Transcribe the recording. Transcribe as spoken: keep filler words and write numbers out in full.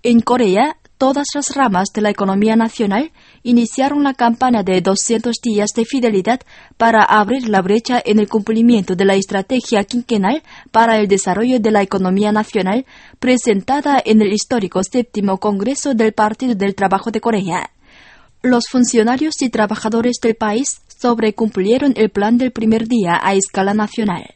En Corea, todas las ramas de la economía nacional iniciaron la campaña de doscientos días de fidelidad para abrir la brecha en el cumplimiento de la estrategia quinquenal para el desarrollo de la economía nacional presentada en el histórico séptimo Congreso del Partido del Trabajo de Corea. Los funcionarios y trabajadores del país sobrecumplieron el plan del primer día a escala nacional.